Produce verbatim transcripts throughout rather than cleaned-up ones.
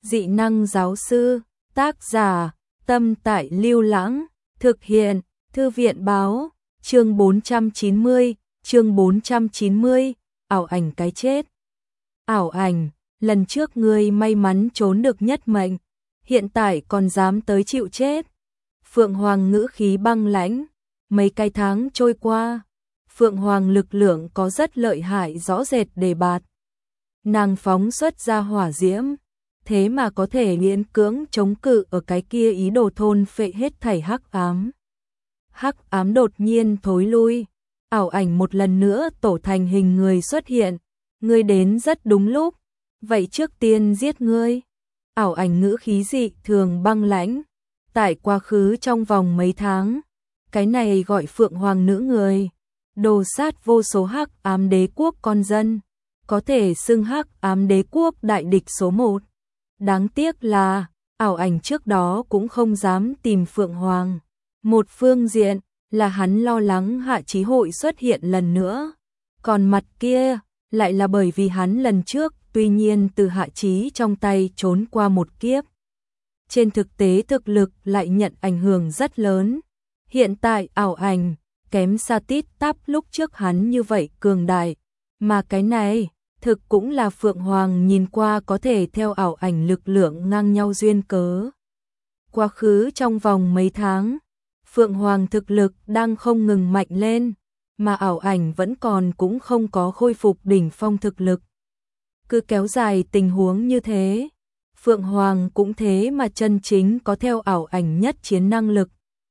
Dị năng giáo sư, tác giả, Tâm Tại Lưu Lãng, thực hiện, Thư viện báo, chương bốn trăm chín mươi, chương bốn trăm chín mươi, ảo ảnh cái chết. Ảo ảnh, lần trước ngươi may mắn trốn được nhất mệnh, hiện tại còn dám tới chịu chết. Phượng Hoàng ngữ khí băng lãnh, mấy cái tháng trôi qua, Phượng Hoàng lực lượng có rất lợi hại rõ rệt đề bạt. Nàng phóng xuất ra hỏa diễm, thế mà có thể miễn cưỡng chống cự ở cái kia ý đồ thôn phệ hết thảy hắc ám. Hắc ám đột nhiên thối lui, ảo ảnh một lần nữa tổ thành hình người xuất hiện, ngươi đến rất đúng lúc, vậy trước tiên giết ngươi. Ảo ảnh ngữ khí dị thường băng lãnh, tại quá khứ trong vòng mấy tháng, cái này gọi Phượng Hoàng nữ người, đồ sát vô số hắc ám đế quốc con dân, có thể xưng hắc ám đế quốc đại địch số một. Đáng tiếc là, ảo ảnh trước đó cũng không dám tìm Phượng Hoàng. Một phương diện là hắn lo lắng Hạ Chí Hội xuất hiện lần nữa, còn mặt kia lại là bởi vì hắn lần trước tuy nhiên từ Hạ Chí trong tay trốn qua một kiếp. Trên thực tế thực lực lại nhận ảnh hưởng rất lớn. Hiện tại ảo ảnh kém xa tít tắp lúc trước hắn như vậy cường đại, mà cái này thực cũng là Phượng Hoàng nhìn qua có thể theo ảo ảnh lực lượng ngang nhau duyên cớ. Quá khứ trong vòng mấy tháng, Phượng Hoàng thực lực đang không ngừng mạnh lên, mà ảo ảnh vẫn còn cũng không có khôi phục đỉnh phong thực lực. Cứ kéo dài tình huống như thế, Phượng Hoàng cũng thế mà chân chính có theo ảo ảnh nhất chiến năng lực.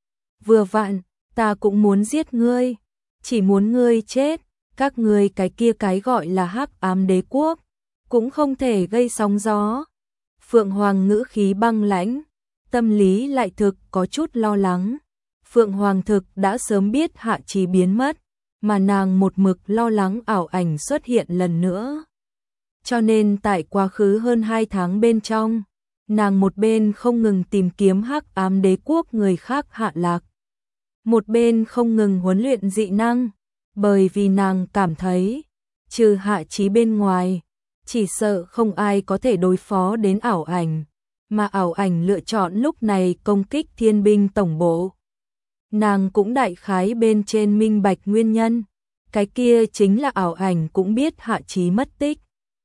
Vừa vặn, ta cũng muốn giết ngươi, chỉ muốn ngươi chết, các ngươi cái kia cái gọi là hắc ám đế quốc, cũng không thể gây sóng gió. Phượng Hoàng ngữ khí băng lãnh, tâm lý lại thực có chút lo lắng. Phượng Hoàng thực đã sớm biết Hạ Chí biến mất, mà nàng một mực lo lắng ảo ảnh xuất hiện lần nữa. Cho nên tại quá khứ hơn hai tháng bên trong, nàng một bên không ngừng tìm kiếm hắc ám đế quốc người khác hạ lạc, một bên không ngừng huấn luyện dị năng, bởi vì nàng cảm thấy, trừ Hạ Chí bên ngoài, chỉ sợ không ai có thể đối phó đến ảo ảnh, mà ảo ảnh lựa chọn lúc này công kích thiên binh tổng bộ. Nàng cũng đại khái bên trên minh bạch nguyên nhân, cái kia chính là ảo ảnh cũng biết Hạ Chí mất tích.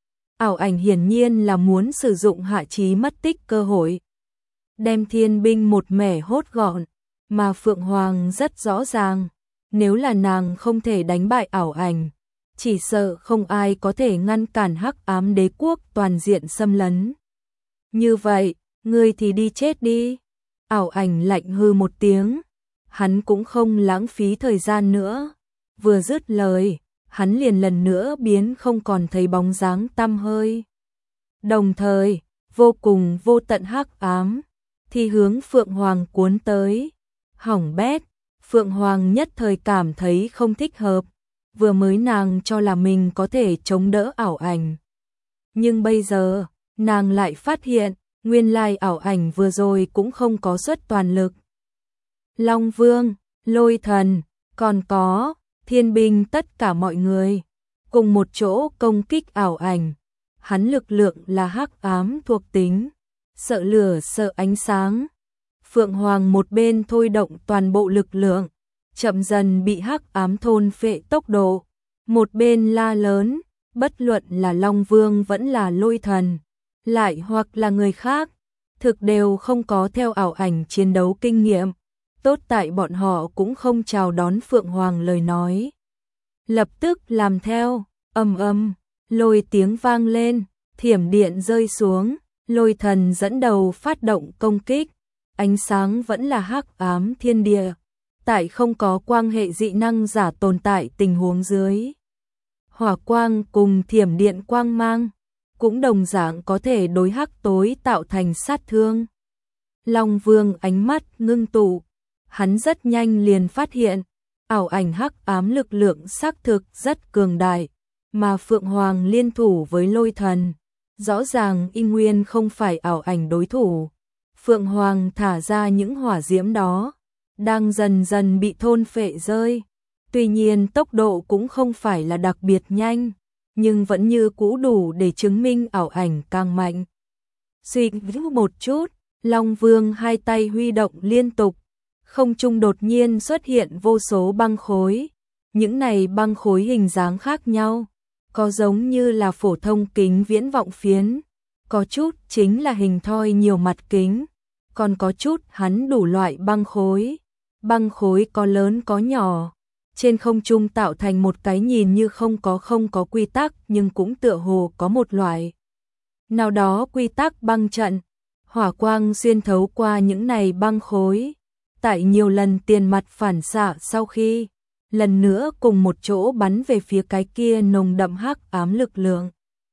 Ảo ảnh hiển nhiên là muốn sử dụng Hạ Chí mất tích cơ hội, đem thiên binh một mẻ hốt gọn, mà Phượng Hoàng rất rõ ràng, nếu là nàng không thể đánh bại ảo ảnh, chỉ sợ không ai có thể ngăn cản hắc ám đế quốc toàn diện xâm lấn. Như vậy, ngươi thì đi chết đi. Ảo ảnh lạnh hư một tiếng, hắn cũng không lãng phí thời gian nữa. Vừa dứt lời, hắn liền lần nữa biến không còn thấy bóng dáng tăm hơi. Đồng thời, vô cùng vô tận hắc ám thì hướng Phượng Hoàng cuốn tới. Hỏng bét, Phượng Hoàng nhất thời cảm thấy không thích hợp, vừa mới nàng cho là mình có thể chống đỡ ảo ảnh. Nhưng bây giờ, nàng lại phát hiện, nguyên lai ảo ảnh vừa rồi cũng không có xuất toàn lực. Long Vương, Lôi Thần, còn có thiên binh tất cả mọi người, cùng một chỗ công kích ảo ảnh. Hắn lực lượng là hắc ám thuộc tính, sợ lửa sợ ánh sáng. Phượng Hoàng một bên thôi động toàn bộ lực lượng, chậm dần bị hắc ám thôn phệ tốc độ, một bên la lớn, bất luận là Long Vương vẫn là Lôi Thần, lại hoặc là người khác, thực đều không có theo ảo ảnh chiến đấu kinh nghiệm, tốt tại bọn họ cũng không chào đón Phượng Hoàng lời nói. Lập tức làm theo, ầm ầm, lôi tiếng vang lên, thiểm điện rơi xuống, Lôi Thần dẫn đầu phát động công kích. Ánh sáng vẫn là hắc ám thiên địa, tại không có quang hệ dị năng giả tồn tại tình huống dưới. Hỏa quang cùng thiểm điện quang mang, cũng đồng dạng có thể đối hắc tối tạo thành sát thương. Long Vương ánh mắt ngưng tụ, hắn rất nhanh liền phát hiện, ảo ảnh hắc ám lực lượng xác thực rất cường đại, mà Phượng Hoàng liên thủ với Lôi Thần, rõ ràng y nguyên không phải ảo ảnh đối thủ. Phượng Hoàng thả ra những hỏa diễm đó, đang dần dần bị thôn phệ rơi. Tuy nhiên tốc độ cũng không phải là đặc biệt nhanh, nhưng vẫn như cũ đủ để chứng minh ảo ảnh càng mạnh. Suy nghĩ một chút, Long Vương hai tay huy động liên tục, không trung đột nhiên xuất hiện vô số băng khối. Những này băng khối hình dáng khác nhau, có giống như là phổ thông kính viễn vọng phiến, có chút chính là hình thoi nhiều mặt kính, còn có chút hắn đủ loại băng khối. Băng khối có lớn có nhỏ, trên không trung tạo thành một cái nhìn như không có không có quy tắc, nhưng cũng tựa hồ có một loại nào đó quy tắc băng trận. Hỏa quang xuyên thấu qua những này băng khối, tại nhiều lần tiền mặt phản xạ sau khi lần nữa cùng một chỗ bắn về phía cái kia nồng đậm hắc ám lực lượng.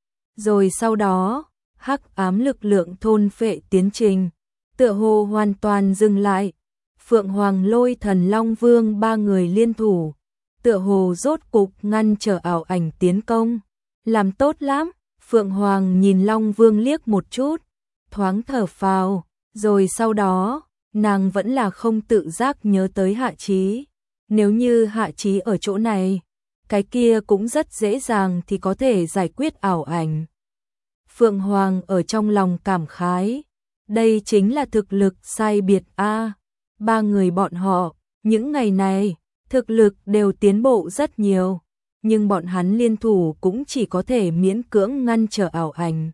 Rồi sau đó, hắc ám lực lượng thôn phệ tiến trình, tựa hồ hoàn toàn dừng lại. Phượng Hoàng Lôi Thần Long Vương ba người liên thủ, tựa hồ rốt cục ngăn trở ảo ảnh tiến công. Làm tốt lắm, Phượng Hoàng nhìn Long Vương liếc một chút, thoáng thở phào, rồi sau đó, nàng vẫn là không tự giác nhớ tới Hạ Chí. Nếu như Hạ Chí ở chỗ này, cái kia cũng rất dễ dàng thì có thể giải quyết ảo ảnh. Phượng Hoàng ở trong lòng cảm khái, đây chính là thực lực sai biệt a. Ba người bọn họ, những ngày này, thực lực đều tiến bộ rất nhiều, nhưng bọn hắn liên thủ cũng chỉ có thể miễn cưỡng ngăn trở ảo ảnh.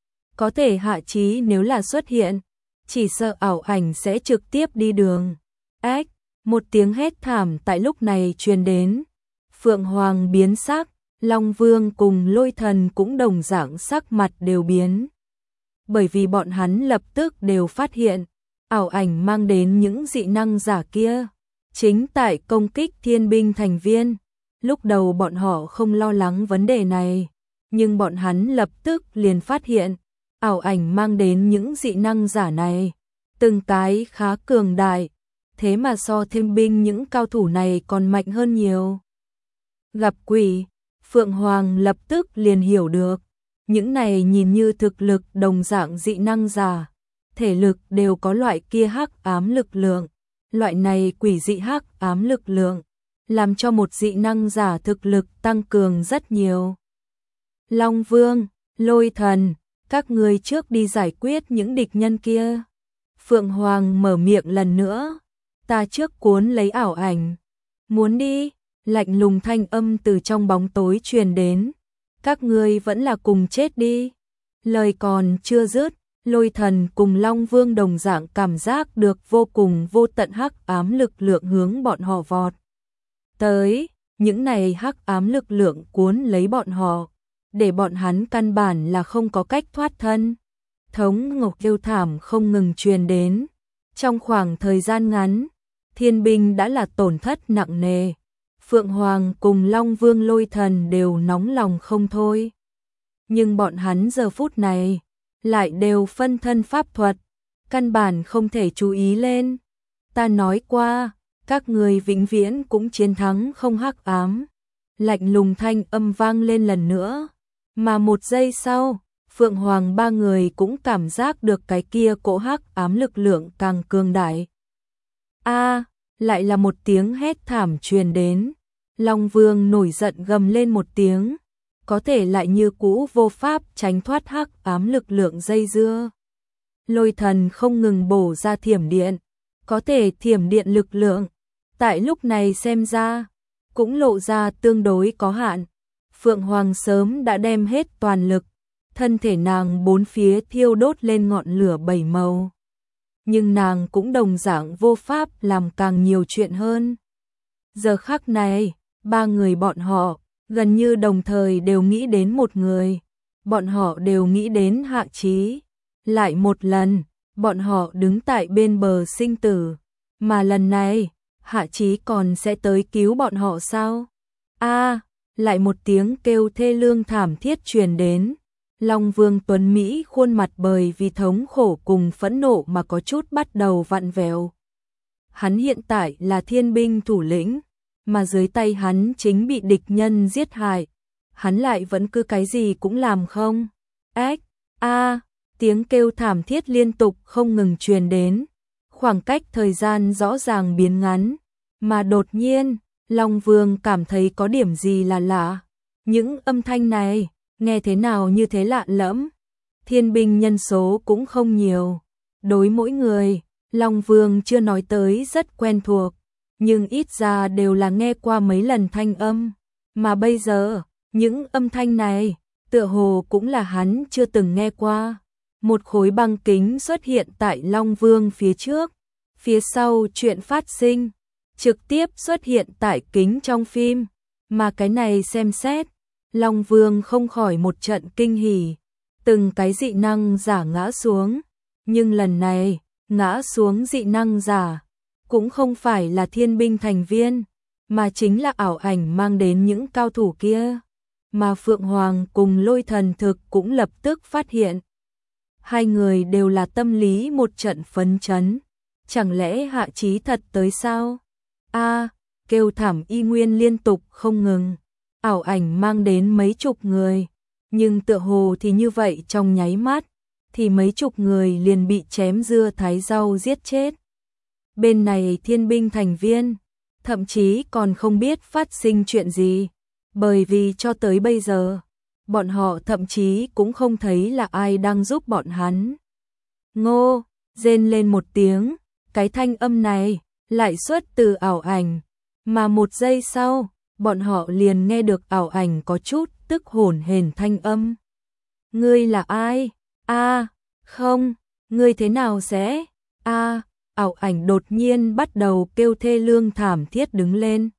Có thể Hạ Chí nếu là xuất hiện, chỉ sợ ảo ảnh sẽ trực tiếp đi đường. Ách, một tiếng hét thảm tại lúc này truyền đến. Phượng Hoàng biến sắc, Long Vương cùng Lôi Thần cũng đồng dạng sắc mặt đều biến. Bởi vì bọn hắn lập tức đều phát hiện, ảo ảnh mang đến những dị năng giả kia, chính tại công kích thiên binh thành viên. Lúc đầu bọn họ không lo lắng vấn đề này, nhưng bọn hắn lập tức liền phát hiện, ảo ảnh mang đến những dị năng giả này, từng cái khá cường đại, thế mà so thiên binh những cao thủ này còn mạnh hơn nhiều. Gặp quỷ, Phượng Hoàng lập tức liền hiểu được, những này nhìn như thực lực đồng dạng dị năng giả, thể lực đều có loại kia hắc ám lực lượng, loại này quỷ dị hắc ám lực lượng, làm cho một dị năng giả thực lực tăng cường rất nhiều. Long Vương, Lôi Thần, các ngươi trước đi giải quyết những địch nhân kia. Phượng Hoàng mở miệng lần nữa, ta trước cuốn lấy ảo ảnh. Muốn đi, lạnh lùng thanh âm từ trong bóng tối truyền đến. Các ngươi vẫn là cùng chết đi. Lời còn chưa dứt, Lôi Thần cùng Long Vương đồng dạng cảm giác được vô cùng vô tận hắc ám lực lượng hướng bọn họ vọt tới. Những này hắc ám lực lượng cuốn lấy bọn họ, để bọn hắn căn bản là không có cách thoát thân. Thống ngục kêu thảm không ngừng truyền đến. Trong khoảng thời gian ngắn, thiên binh đã là tổn thất nặng nề. Phượng Hoàng cùng Long Vương Lôi Thần đều nóng lòng không thôi. Nhưng bọn hắn giờ phút này lại đều phân thân pháp thuật, căn bản không thể chú ý lên. Ta nói qua, các người vĩnh viễn cũng chiến thắng không hắc ám. Lạnh lùng thanh âm vang lên lần nữa, mà một giây sau, Phượng Hoàng ba người cũng cảm giác được cái kia cỗ hắc ám lực lượng càng cường đại. A, lại là một tiếng hét thảm truyền đến. Long Vương nổi giận gầm lên một tiếng, có thể lại như cũ vô pháp tránh thoát hắc ám lực lượng dây dưa. Lôi Thần không ngừng bổ ra thiểm điện, có thể thiểm điện lực lượng, tại lúc này xem ra, cũng lộ ra tương đối có hạn. Phượng Hoàng sớm đã đem hết toàn lực, thân thể nàng bốn phía thiêu đốt lên ngọn lửa bảy màu. Nhưng nàng cũng đồng dạng vô pháp làm càng nhiều chuyện hơn. Giờ khắc này, ba người bọn họ, gần như đồng thời đều nghĩ đến một người. Bọn họ đều nghĩ đến Hạ Chí. Lại một lần, bọn họ đứng tại bên bờ sinh tử. Mà lần này, Hạ Chí còn sẽ tới cứu bọn họ sao? A, lại một tiếng kêu thê lương thảm thiết truyền đến. Long Vương Tuấn Mỹ khuôn mặt bởi vì thống khổ cùng phẫn nộ mà có chút bắt đầu vặn vẹo. Hắn hiện tại là thiên binh thủ lĩnh, mà dưới tay hắn chính bị địch nhân giết hại. Hắn lại vẫn cứ cái gì cũng làm không? Ách, a, tiếng kêu thảm thiết liên tục không ngừng truyền đến. Khoảng cách thời gian rõ ràng biến ngắn, mà đột nhiên, Long Vương cảm thấy có điểm gì là lạ. Những âm thanh này, nghe thế nào như thế lạ lẫm. thiên binh nhân số cũng không nhiều. Đối mỗi người, Long Vương chưa nói tới rất quen thuộc, nhưng ít ra đều là nghe qua mấy lần thanh âm. Mà bây giờ, những âm thanh này, tựa hồ cũng là hắn chưa từng nghe qua. Một khối băng kính xuất hiện tại Long Vương phía trước, phía sau chuyện phát sinh, trực tiếp xuất hiện tại kính trong phim, mà cái này xem xét, Long Vương không khỏi một trận kinh hỉ, từng cái dị năng giả ngã xuống, nhưng lần này, ngã xuống dị năng giả, cũng không phải là thiên binh thành viên, mà chính là ảo ảnh mang đến những cao thủ kia, mà Phượng Hoàng cùng Lôi Thần thực cũng lập tức phát hiện. Hai người đều là tâm lý một trận phấn chấn, chẳng lẽ Hạ Chí thật tới sao? A, kêu thảm y nguyên liên tục không ngừng, ảo ảnh mang đến mấy chục người, nhưng tựa hồ thì như vậy trong nháy mắt, thì mấy chục người liền bị chém dưa thái rau giết chết. Bên này thiên binh thành viên, thậm chí còn không biết phát sinh chuyện gì, bởi vì cho tới bây giờ, bọn họ thậm chí cũng không thấy là ai đang giúp bọn hắn. Ngô, rên lên một tiếng, cái thanh âm này lại xuất từ ảo ảnh, mà một giây sau, bọn họ liền nghe được ảo ảnh có chút tức hổn hển thanh âm. Ngươi là ai? A, không, ngươi thế nào sẽ? A, ảo ảnh đột nhiên bắt đầu kêu thê lương thảm thiết đứng lên.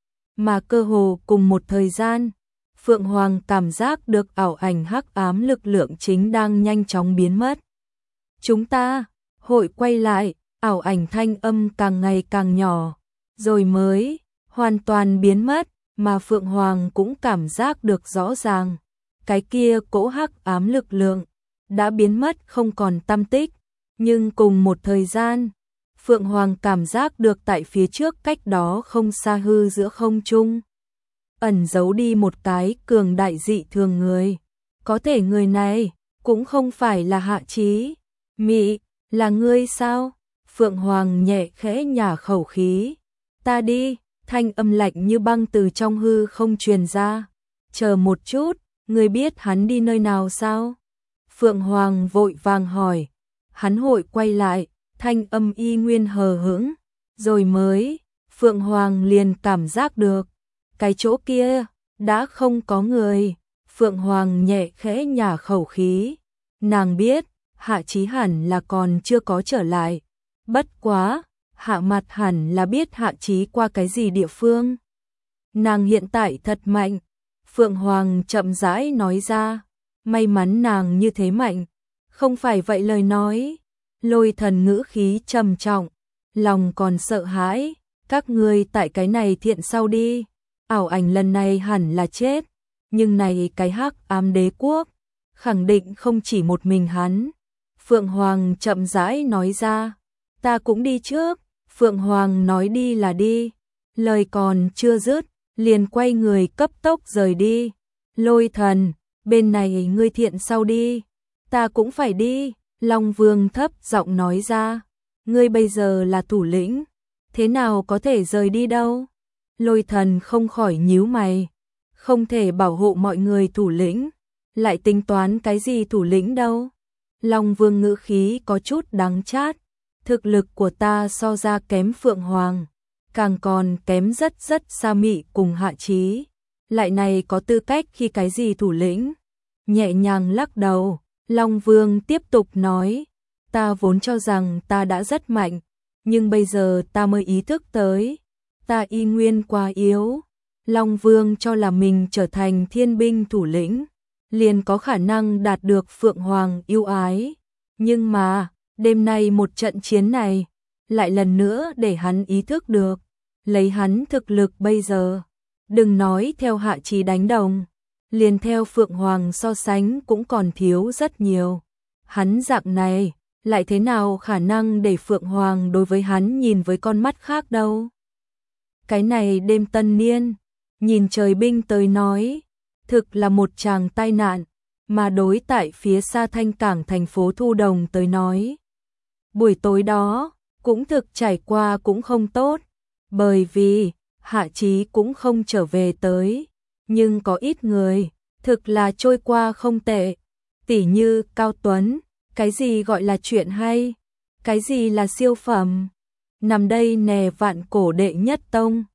Mà cơ hồ cùng một thời gian, Phượng Hoàng cảm giác được ảo ảnh hắc ám lực lượng chính đang nhanh chóng biến mất. Chúng ta, hội quay lại, ảo ảnh thanh âm càng ngày càng nhỏ, rồi mới hoàn toàn biến mất, mà Phượng Hoàng cũng cảm giác được rõ ràng. Cái kia cỗ hắc ám lực lượng đã biến mất không còn tăm tích, nhưng cùng một thời gian, Phượng Hoàng cảm giác được tại phía trước cách đó không xa hư giữa không trung, ẩn giấu đi một cái cường đại dị thường người. Có thể người này cũng không phải là Hạ Chí. Mị, là ngươi sao? Phượng Hoàng nhẹ khẽ nhả khẩu khí. Ta đi, thanh âm lạnh như băng từ trong hư không truyền ra. Chờ một chút, ngươi biết hắn đi nơi nào sao? Phượng Hoàng vội vàng hỏi. Hắn hội quay lại, thanh âm y nguyên hờ hững, rồi mới, Phượng Hoàng liền cảm giác được, cái chỗ kia, đã không có người. Phượng Hoàng nhẹ khẽ nhả khẩu khí, nàng biết, Hạ Chí hẳn là còn chưa có trở lại, bất quá, Hạ Mặt hẳn là biết Hạ Chí qua cái gì địa phương. Nàng hiện tại thật mạnh, Phượng Hoàng chậm rãi nói ra, may mắn nàng như thế mạnh, không phải vậy lời nói. Lôi Thần ngữ khí trầm trọng, lòng còn sợ hãi, các ngươi tại cái này thiện sau đi, ảo ảnh lần này hẳn là chết, nhưng này cái hắc ám đế quốc, khẳng định không chỉ một mình hắn. Phượng Hoàng chậm rãi nói ra, ta cũng đi trước. Phượng Hoàng nói đi là đi, lời còn chưa dứt, liền quay người cấp tốc rời đi. Lôi Thần, bên này ngươi thiện sau đi, ta cũng phải đi. Long Vương thấp giọng nói ra, ngươi bây giờ là thủ lĩnh, thế nào có thể rời đi đâu? Lôi Thần không khỏi nhíu mày, không thể bảo hộ mọi người thủ lĩnh, lại tính toán cái gì thủ lĩnh đâu? Long Vương ngữ khí có chút đắng chát, thực lực của ta so ra kém Phượng Hoàng, càng còn kém rất rất xa Mị cùng Hạ Chí, lại này có tư cách khi cái gì thủ lĩnh? Nhẹ nhàng lắc đầu. Long Vương tiếp tục nói, ta vốn cho rằng ta đã rất mạnh, nhưng bây giờ ta mới ý thức tới, ta y nguyên quá yếu. Long Vương cho là mình trở thành thiên binh thủ lĩnh, liền có khả năng đạt được Phượng Hoàng yêu ái. Nhưng mà, đêm nay một trận chiến này, lại lần nữa để hắn ý thức được, lấy hắn thực lực bây giờ, đừng nói theo Hạ Chí đánh đồng, liền theo Phượng Hoàng so sánh cũng còn thiếu rất nhiều. Hắn dạng này, lại thế nào khả năng để Phượng Hoàng đối với hắn nhìn với con mắt khác đâu. Cái này đêm tân niên, nhìn trời binh tới nói, thực là một tràng tai nạn, mà đối tại phía xa thanh cảng thành phố Thu Đồng tới nói. Buổi tối đó, cũng thực trải qua cũng không tốt, bởi vì Hạ Chí cũng không trở về tới. Nhưng có ít người, thực là trôi qua không tệ. Tỉ như Cao Tuấn, cái gì gọi là chuyện hay? Cái gì là siêu phẩm? Nằm đây nè vạn cổ đệ nhất tông.